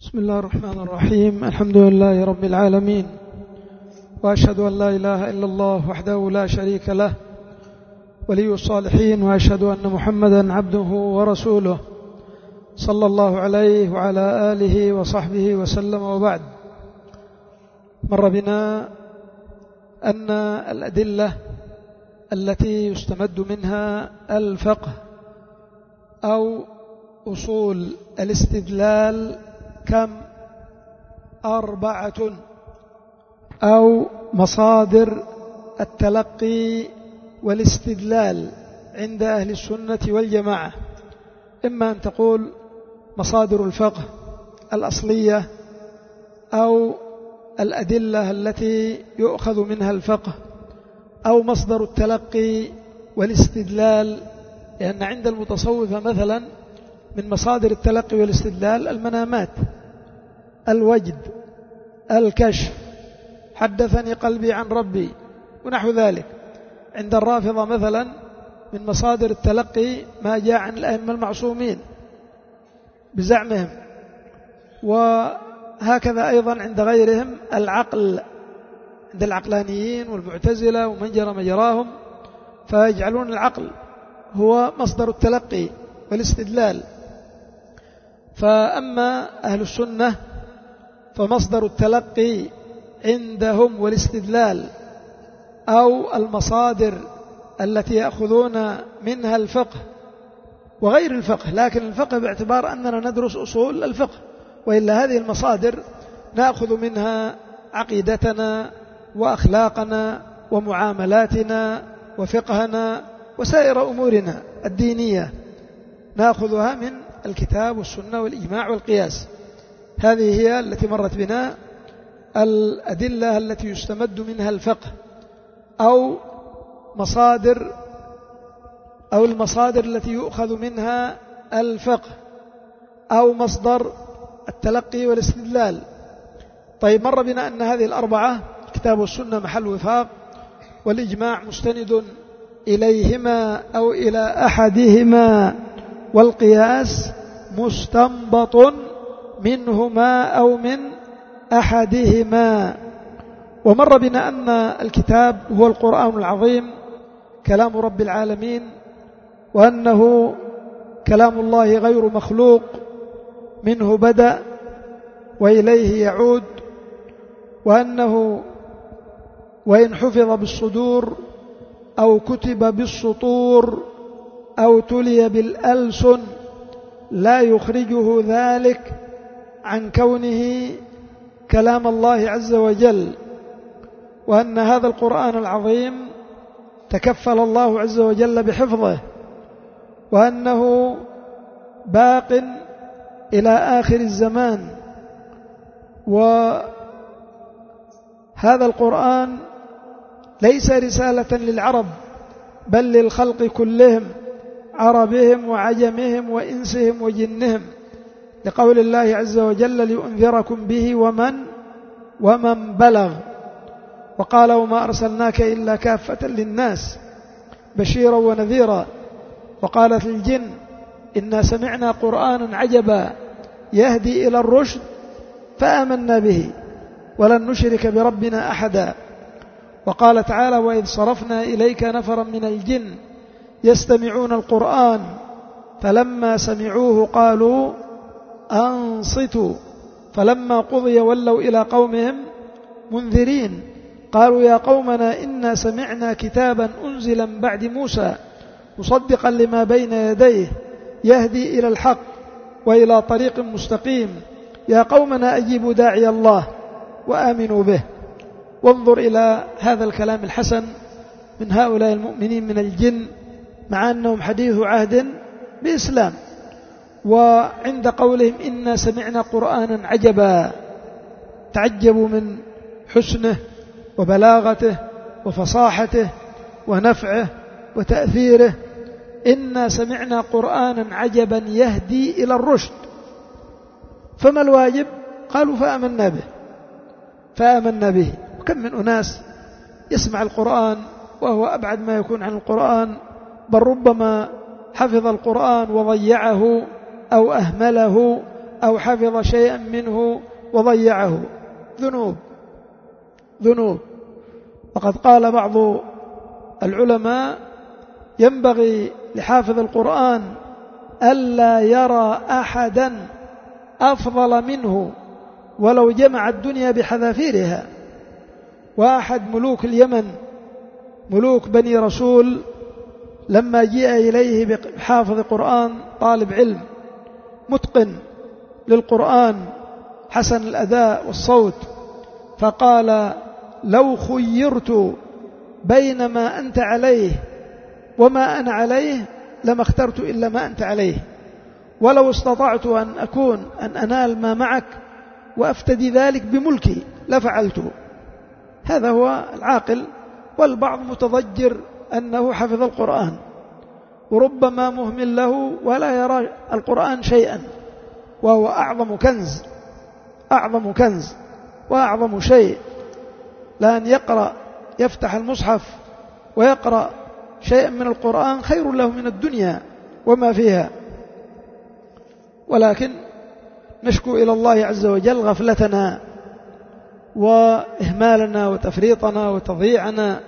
بسم الله الرحمن الرحيم. الحمد لله رب العالمين، وأشهد أن لا إله إلا الله وحده لا شريك له ولي الصالحين، وأشهد أن محمدا عبده ورسوله صلى الله عليه وعلى آله وصحبه وسلم. وبعد، مر بنا أن الأدلة التي يستمد منها الفقه أو أصول الاستدلال كم؟ 4، أو مصادر التلقي والاستدلال عند أهل السنة والجماعة. إما أن تقول مصادر الفقه الأصلية أو الأدلة التي يؤخذ منها الفقه، أو مصدر التلقي والاستدلال، لأن عند المتصوفة مثلا من مصادر التلقي والاستدلال المنامات، الوجد، الكشف، حدثني قلبي عن ربي ونحو ذلك. عند الرافضة مثلا من مصادر التلقي ما جاء عن الأئمة المعصومين بزعمهم، وهكذا أيضا عند غيرهم العقل، عند العقلانيين والمعتزلة ومن جرى مجراهم، فيجعلون العقل هو مصدر التلقي والاستدلال. فأما أهل السنة فمصدر التلقي عندهم والاستدلال أو المصادر التي يأخذون منها الفقه وغير الفقه، لكن الفقه باعتبار أننا ندرس أصول الفقه، وإلا هذه المصادر نأخذ منها عقيدتنا وأخلاقنا ومعاملاتنا وفقهنا وسائر أمورنا الدينية، نأخذها من الكتاب والسنة والإجماع والقياس. هذه هي التي مرت بنا الأدلة التي يستمد منها الفقه أو المصادر التي يؤخذ منها الفقه أو مصدر التلقي والاستدلال. طيب، مر بنا أن هذه الأربعة الكتاب والسنة محل وفاق، والإجماع مستند إليهما أو إلى أحدهما، والقياس مستنبط منهما أو من أحدهما. ومر بنا أن الكتاب هو القرآن العظيم كلام رب العالمين، وأنه كلام الله غير مخلوق، منه بدأ وإليه يعود، وأنه وإن حفظ بالصدور أو كتب بالسطور أو تلي بالألسن لا يخرجه ذلك عن كونه كلام الله عز وجل، وأن هذا القرآن العظيم تكفل الله عز وجل بحفظه، وأنه باق إلى آخر الزمان. وهذا القرآن ليس رسالة للعرب بل للخلق كلهم، عربهم وعجمهم وإنسهم وجنهم، لقول الله عز وجل لينذركم به ومن بلغ. وقال وما أرسلناك إلا كافة للناس بشيرا ونذيرا. وقالت الجن إنا سمعنا قرآنا عجبا يهدي إلى الرشد فآمنا به ولن نشرك بربنا أحدا. وقال تعالى وإذ صرفنا إليك نفرا من الجن يستمعون القرآن فلما سمعوه قالوا أنصتوا فلما قضي ولوا إلى قومهم منذرين قالوا يا قومنا إنا سمعنا كتابا أنزلا من بعد موسى مصدقا لما بين يديه يهدي إلى الحق وإلى طريق مستقيم يا قومنا أجيبوا داعي الله وآمنوا به. وانظر إلى هذا الكلام الحسن من هؤلاء المؤمنين من الجن، مع أنهم حديث عهد بإسلام، وعند قولهم إنا سمعنا قرآنا عجبا تعجبوا من حسنه وبلاغته وفصاحته ونفعه وتأثيره. إنا سمعنا قرآنا عجبا يهدي إلى الرشد، فما الواجب؟ قالوا فآمنا به. وكم من أناس يسمع القرآن وهو أبعد ما يكون عن القرآن، بل ربما حفظ القرآن وضيعه أو أهمله أو حفظ شيئا منه وضيعه. ذنوب. وقد قال بعض العلماء: ينبغي لحافظ القرآن ألا يرى أحدا أفضل منه ولو جمع الدنيا بحذافيرها. وأحد ملوك اليمن، ملوك بني رسول، لما جاء إليه بحافظ قرآن طالب علم متقن للقرآن حسن الأداء والصوت، فقال: لو خيرت بين ما أنت عليه وما أنا عليه لما اخترت إلا ما أنت عليه، ولو استطعت أن أنال ما معك وأفتدي ذلك بملكي لفعلته. هذا هو العاقل. والبعض متضجر أنه حفظ القرآن، وربما مهمل له ولا يرى القرآن شيئا، وهو أعظم كنز وأعظم شيء. لأن يقرأ، يفتح المصحف ويقرأ شيئا من القرآن خير له من الدنيا وما فيها. ولكن نشكو إلى الله عز وجل غفلتنا وإهمالنا وتفريطنا وتضييعنا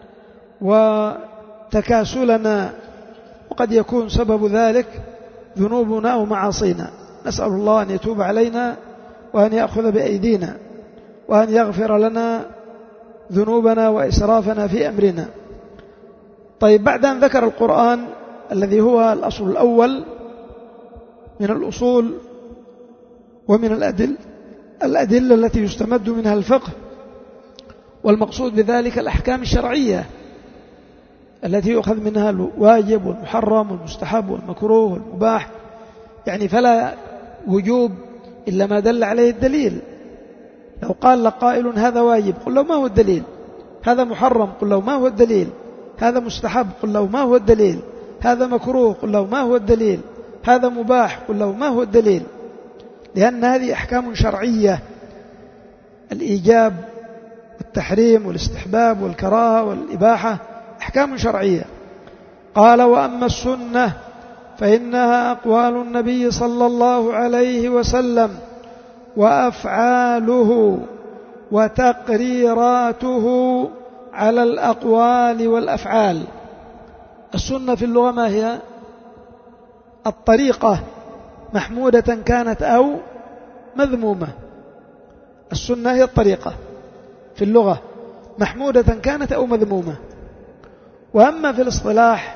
وتكاسلنا، وقد يكون سبب ذلك ذنوبنا ومعاصينا. نسأل الله أن يتوب علينا وأن يأخذ بأيدينا وأن يغفر لنا ذنوبنا وإسرافنا في أمرنا. طيب، بعد أن ذكر القرآن الذي هو الأصل الأول من الأصول ومن الأدلة التي يستمد منها الفقه، والمقصود بذلك الأحكام الشرعية التي يؤخذ منها الواجب والمحرم والمستحب والمكروه والمباح، يعني فلا وجوب إلا ما دل عليه الدليل. لو قال لك قائل هذا واجب، قل له ما هو الدليل؟ هذا محرم، قل له ما هو الدليل؟ هذا مستحب، قل له ما هو الدليل؟ هذا مكروه، قل له ما هو الدليل؟ هذا مباح، قل له ما هو الدليل؟ لأن هذه أحكام شرعية، الإيجاب والتحريم والاستحباب والكراهة والإباحة أحكام شرعية. قال: وأما السنة فإنها أقوال النبي صلى الله عليه وسلم وأفعاله وتقريراته على الأقوال والأفعال. السنة في اللغة ما هي؟ الطريقة، محمودة كانت أو مذمومة. السنة هي الطريقة في اللغة، محمودة كانت أو مذمومة. وأما في الاصطلاح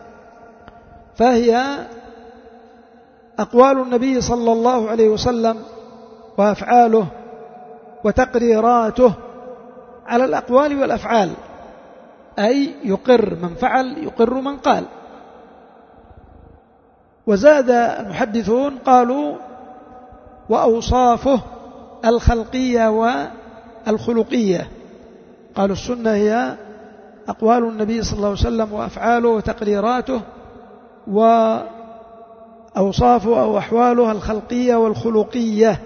فهي أقوال النبي صلى الله عليه وسلم وأفعاله وتقريراته على الأقوال والأفعال، أي يقر من فعل يقر من قال. وزاد المحدثون قالوا: وأوصافه الخلقية والخلقية. قالوا السنة هي أقوال النبي صلى الله عليه وسلم وأفعاله وتقريراته وأوصافه أو أحواله الخلقية والخلقية.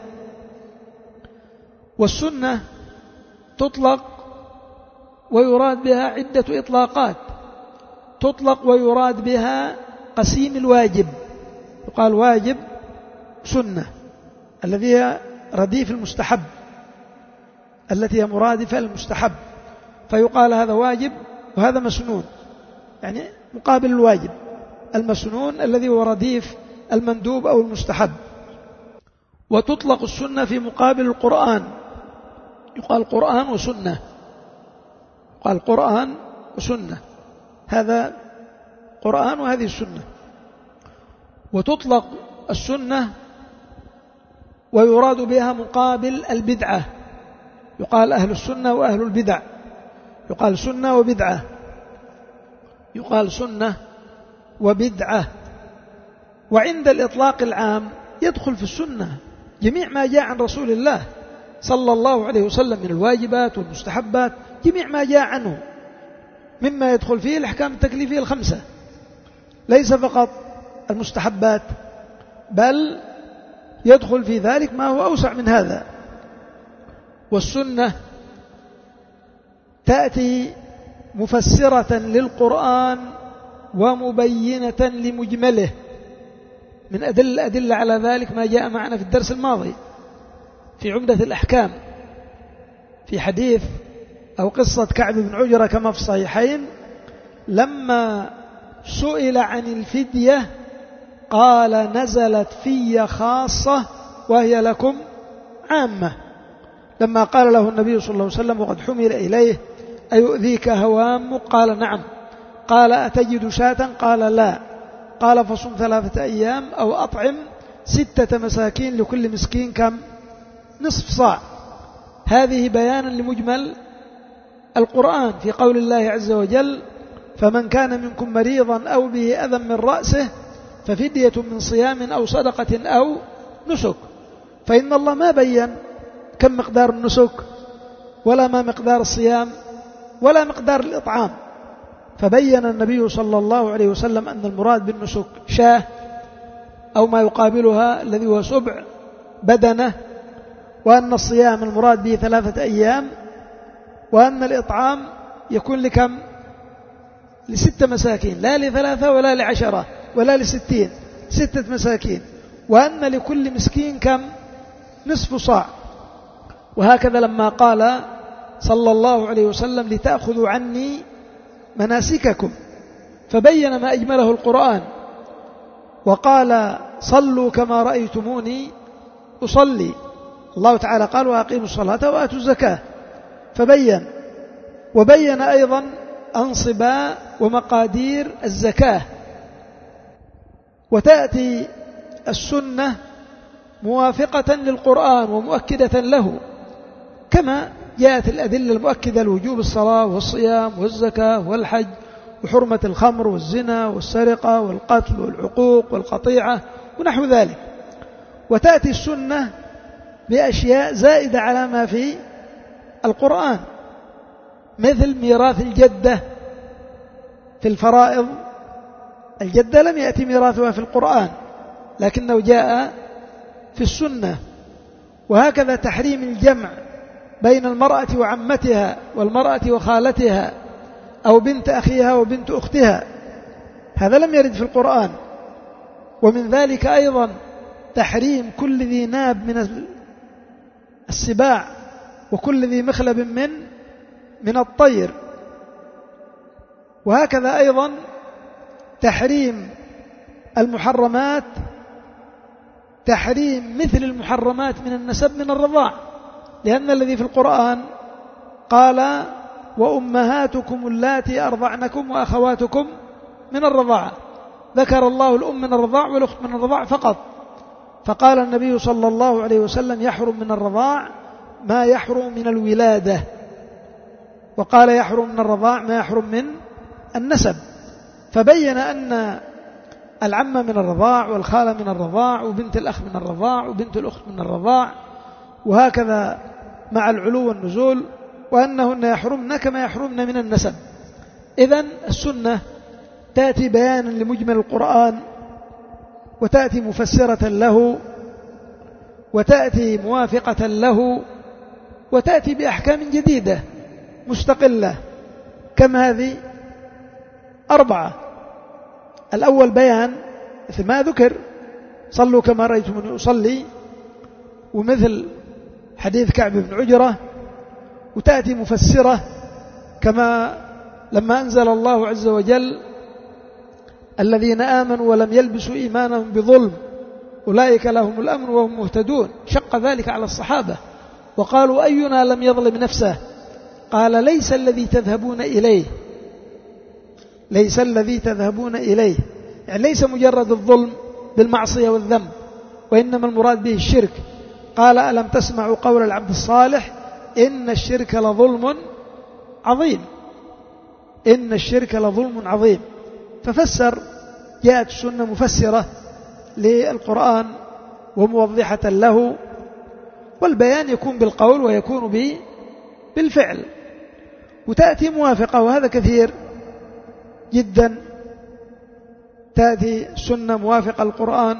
والسنة تطلق ويراد بها عدة إطلاقات. تطلق ويراد بها قسيم الواجب، يقال واجب سنة، الذي هي رديف المستحب، التي هي مرادفة للمستحب، فيقال هذا واجب وهذا مسنون، يعني مقابل الواجب. المسنون الذي هو رديف المندوب أو المستحب. وتطلق السنة في مقابل القرآن، يقال قرآن وسنة، يقال قرآن وسنة، هذا قرآن وهذه السنة. وتطلق السنة ويراد بها مقابل البدعة، يقال أهل السنة وأهل البدع، يقال سنة وبدعة، يقال سنة وبدعة. وعند الإطلاق العام يدخل في السنة جميع ما جاء عن رسول الله صلى الله عليه وسلم من الواجبات والمستحبات، جميع ما جاء عنه، مما يدخل فيه الأحكام التكليفية الخمسة، ليس فقط المستحبات، بل يدخل في ذلك ما هو أوسع من هذا. والسنة تأتي مفسرة للقرآن ومبينة لمجمله، من الأدلة على ذلك ما جاء معنا في الدرس الماضي في عمدة الأحكام في حديث أو قصة كعب بن عجرة كما في الصحيحين، لما سئل عن الفدية قال نزلت في خاصة وهي لكم عامة. لما قال له النبي صلى الله عليه وسلم وقد حمل إليه أيؤذيك هوام؟ قال نعم. قال أتجد شاة؟ قال لا. قال فصم 3 أيام أو أطعم 6 مساكين لكل مسكين كم؟ نصف صاع. هذه بيانا لمجمل القرآن في قول الله عز وجل فمن كان منكم مريضا أو به أذى من رأسه ففدية من صيام أو صدقة أو نسك. فإن الله ما بين كم مقدار النسك ولا ما مقدار الصيام ولا مقدار الإطعام، فبين النبي صلى الله عليه وسلم أن المراد بالنسك شاة أو ما يقابلها الذي هو سبع بدنة، وأن الصيام المراد به 3 أيام، وأن الإطعام يكون لكم؟ ل6 مساكين، لا ل3 ولا ل10 ولا ل60، 6 مساكين، وأن لكل مسكين كم؟ نصف صاع. وهكذا لما قال صلى الله عليه وسلم لتأخذوا عني مناسككم فبين ما أجمله القرآن، وقال صلوا كما رأيتموني أصلي. الله تعالى قال وأقيموا الصلاة وآتوا الزكاة فبين، وبين أيضا أنصباء ومقادير الزكاة. وتأتي السنة موافقة للقرآن ومؤكدة له، كما جاءت الأدلة المؤكدة لوجوب الصلاة والصيام والزكاة والحج وحرمة الخمر والزنا والسرقة والقتل والعقوق والقطيعة ونحو ذلك. وتأتي السنة بأشياء زائدة على ما في القرآن، مثل ميراث الجدة في الفرائض. الجدة لم يأتي ميراثها في القرآن لكنه جاء في السنة. وهكذا تحريم الجمع بين المرأة وعمتها والمرأة وخالتها أو بنت أخيها وبنت أختها، هذا لم يرد في القرآن. ومن ذلك أيضا تحريم كل ذي ناب من السباع وكل ذي مخلب من الطير. وهكذا أيضا تحريم المحرمات، تحريم مثل المحرمات من النسب من الرضاع، لأن الذي في القرآن قال وأمهاتكم اللاتي أرضعنكم وأخواتكم من الرضاعة، ذكر الله الأم من الرضاع والأخت من الرضاع فقط. فقال النبي صلى الله عليه وسلم يحرم من الرضاع ما يحرم من الولادة، وقال يحرم من الرضاع ما يحرم من النسب. فبين أن العم من الرضاع والخالة من الرضاع وبنت الأخ من الرضاع وبنت الأخت من الرضاع، وهكذا مع العلو والنزول، وأنهن يحرمن كما يحرمن من النسب. إذن السنة تأتي بيانا لمجمل القرآن، وتأتي مفسرة له، وتأتي موافقة له، وتأتي بأحكام جديدة مستقلة. كم هذه؟ 4. الأول بيان مثل ما ذكر صلوا كما رأيتموني أصلي، ومثل حديث كعب بن عجرة. وتأتي مفسرة كما لما أنزل الله عز وجل الذين آمنوا ولم يلبسوا إيمانهم بظلم أولئك لهم الأمن وهم مهتدون، شق ذلك على الصحابة وقالوا أينا لم يظلم نفسه؟ قال ليس الذي تذهبون إليه، ليس الذي تذهبون إليه، يعني ليس مجرد الظلم بالمعصية والذنب، وإنما المراد به الشرك. قال ألم تسمعوا قول العبد الصالح إن الشرك لظلم عظيم، إن الشرك لظلم عظيم. ففسر، جاءت السنة مفسرة للقرآن وموضحة له، والبيان يكون بالقول ويكون بالفعل. وتأتي موافقة، وهذا كثير جدا، تأتي السنة موافقة القرآن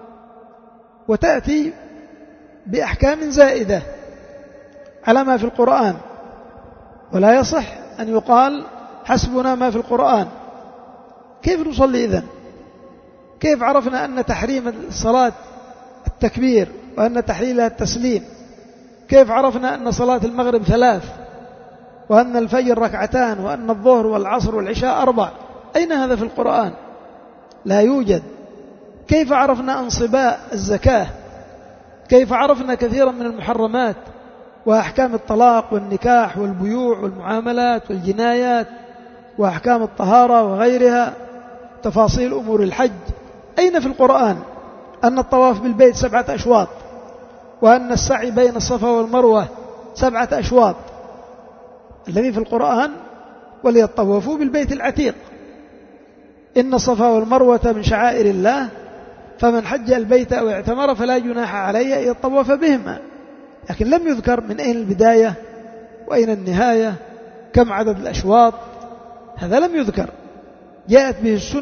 وتأتي بأحكام زائدة على ما في القرآن، ولا يصح أن يقال حسبنا ما في القرآن. كيف نصلي إذن؟ كيف عرفنا أن تحريم الصلاة التكبير وأن تحليلها التسليم؟ كيف عرفنا أن صلاة المغرب 3 وأن الفجر 2 وأن الظهر والعصر والعشاء 4؟ أين هذا في القرآن؟ لا يوجد. كيف عرفنا أنصباء الزكاة؟ كيف عرفنا كثيرا من المحرمات وأحكام الطلاق والنكاح والبيوع والمعاملات والجنايات وأحكام الطهارة وغيرها، تفاصيل أمور الحج؟ أين في القرآن أن الطواف بالبيت 7 أشواط وأن السعي بين الصفا والمروة 7 أشواط؟ الذي في القرآن وليطوفوا بالبيت العتيق، إن الصفا والمروة من شعائر الله فمن حج البيت أو اعتمر فلا جناح عليه أن يطوف بهما. لكن لم يذكر من أين البداية وأين النهاية، كم عدد الأشواط، هذا لم يذكر. جاءت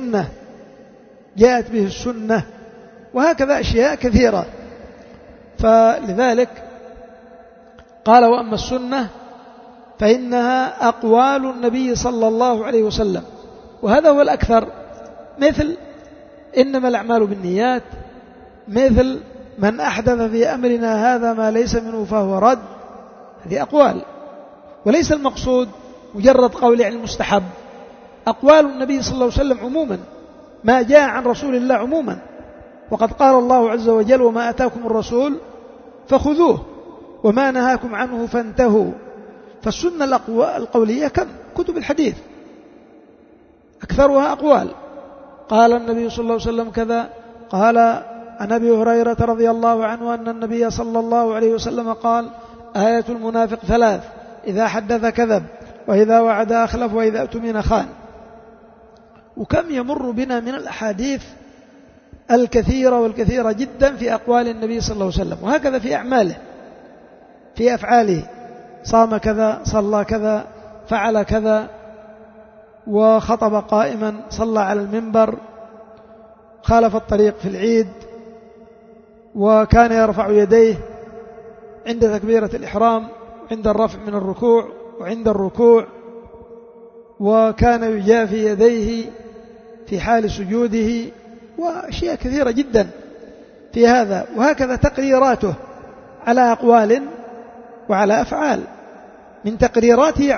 به السنة وهكذا أشياء كثيرة. فلذلك قال: وأما السنة فإنها أقوال النبي صلى الله عليه وسلم، وهذا هو الأكثر، مثل إنما الأعمال بالنيات، مثل من أحدث في أمرنا هذا ما ليس منه فهو رد. هذه أقوال، وليس المقصود مجرد قول عن المستحب. أقوال النبي صلى الله عليه وسلم عموما، ما جاء عن رسول الله عموما، وقد قال الله عز وجل: وما أتاكم الرسول فخذوه وما نهاكم عنه فانتهوا. فالسنة القولية كم؟ كتب الحديث أكثرها أقوال. قال النبي صلى الله عليه وسلم كذا، قال عن أبي هريرة رضي الله عنه أن النبي صلى الله عليه وسلم قال: آية المنافق 3: إذا حدث كذب، وإذا وعد أخلف، وإذا اؤتمن خان. وكم يمر بنا من الأحاديث الكثيرة والكثيرة جدا في أقوال النبي صلى الله عليه وسلم، وهكذا في أعماله، في أفعاله، صام كذا، صلى كذا، فعل كذا، وخطب قائما، صلى على المنبر، خالف الطريق في العيد، وكان يرفع يديه عند تكبيرة الإحرام، عند الرفع من الركوع وعند الركوع، وكان يجافي يديه في حال سجوده، وأشياء كثيرة جدا في هذا. وهكذا تقريراته على أقوال وعلى أفعال. من تقريراته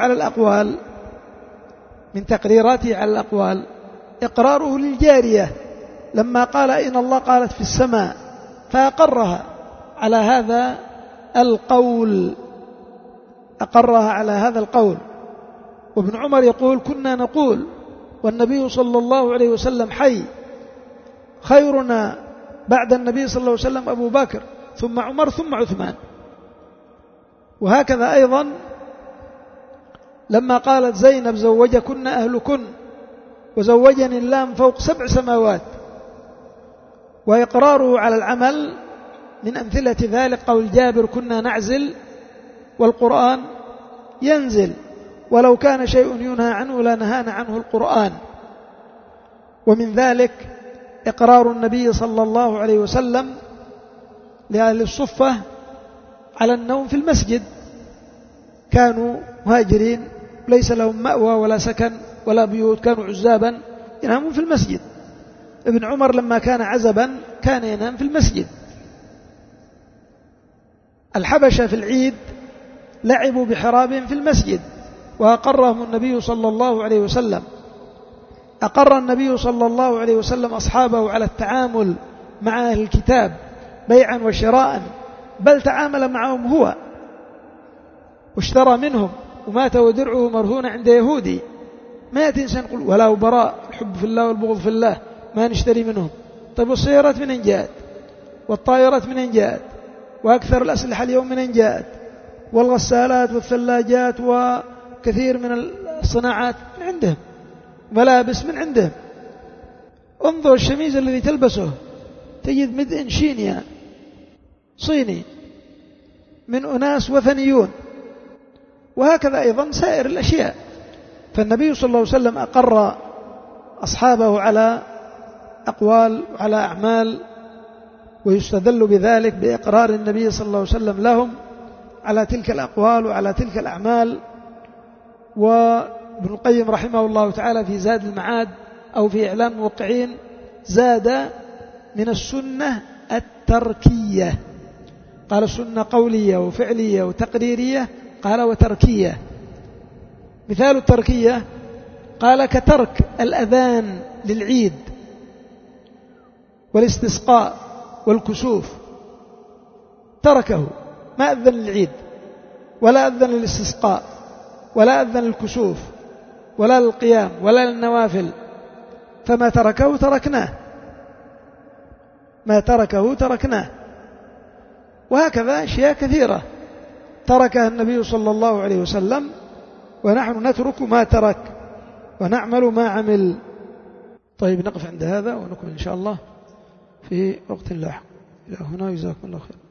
على الأقوال إقراره للجارية لما قال: إن الله قالت في السماء، فأقرها على هذا القول. وابن عمر يقول: كنا نقول والنبي صلى الله عليه وسلم حي، خيرنا بعد النبي صلى الله عليه وسلم أبو بكر، ثم عمر، ثم عثمان. وهكذا أيضا لما قالت زينب: زوجكن أهلكن، وزوجني الله من فوق 7 سماوات. وإقراره على العمل من أمثلة ذلك قول جابر: كنا نعزل والقرآن ينزل، ولو كان شيء ينهى عنه لنهانا عنه القرآن. ومن ذلك إقرار النبي صلى الله عليه وسلم لأهل الصفة على النوم في المسجد، كانوا مهاجرين ليس لهم مأوى ولا سكن ولا بيوت، كانوا عزابا ينامون في المسجد. ابن عمر لما كان عزبا كان ينام في المسجد. الحبشة في العيد لعبوا بحرابهم في المسجد، وأقرهم النبي صلى الله عليه وسلم. أقر النبي صلى الله عليه وسلم أصحابه على التعامل مع أهل الكتاب بيعا وشراء، بل تعامل معهم هو واشترى منهم، ومات ودرعه مرهون عند يهودي. ما يأتي إنسان يقول: ولا وبراء، الحب في الله والبغض في الله، ما نشتري منهم. طيب والسيارات من أين جاءت؟ والطائرات من أين جاءت؟ وأكثر الأسلحة اليوم من أين جاءت؟ والغسالات والثلاجات وكثير من الصناعات من عندهم، ملابس من عندهم. انظر الشميز الذي تلبسه تجد مدء شينيا، صيني، من أناس وثنيون. وهكذا أيضا سائر الأشياء. فالنبي صلى الله عليه وسلم أقر أصحابه على أقوال وعلى أعمال، ويستدل بذلك بإقرار النبي صلى الله عليه وسلم لهم على تلك الأقوال وعلى تلك الأعمال. وابن القيم رحمه الله تعالى في زاد المعاد أو في إعلام الموقعين زاد من السنة التركية، قال سنة قولية وفعلية وتقريرية، قال وتركية. مثال التركية قال كترك الأذان للعيد والاستسقاء والكسوف، تركه، ما أذن للعيد ولا أذن للاستسقاء ولا أذن للكسوف ولا للقيام ولا للنوافل، فما تركه تركناه، ما تركه تركناه. وهكذا أشياء كثيرة تركها النبي صلى الله عليه وسلم ونحن نترك ما ترك ونعمل ما عمل. طيب نقف عند هذا ونكمل إن شاء الله في وقت لاحق. إلى هنا، جزاكم الله خير.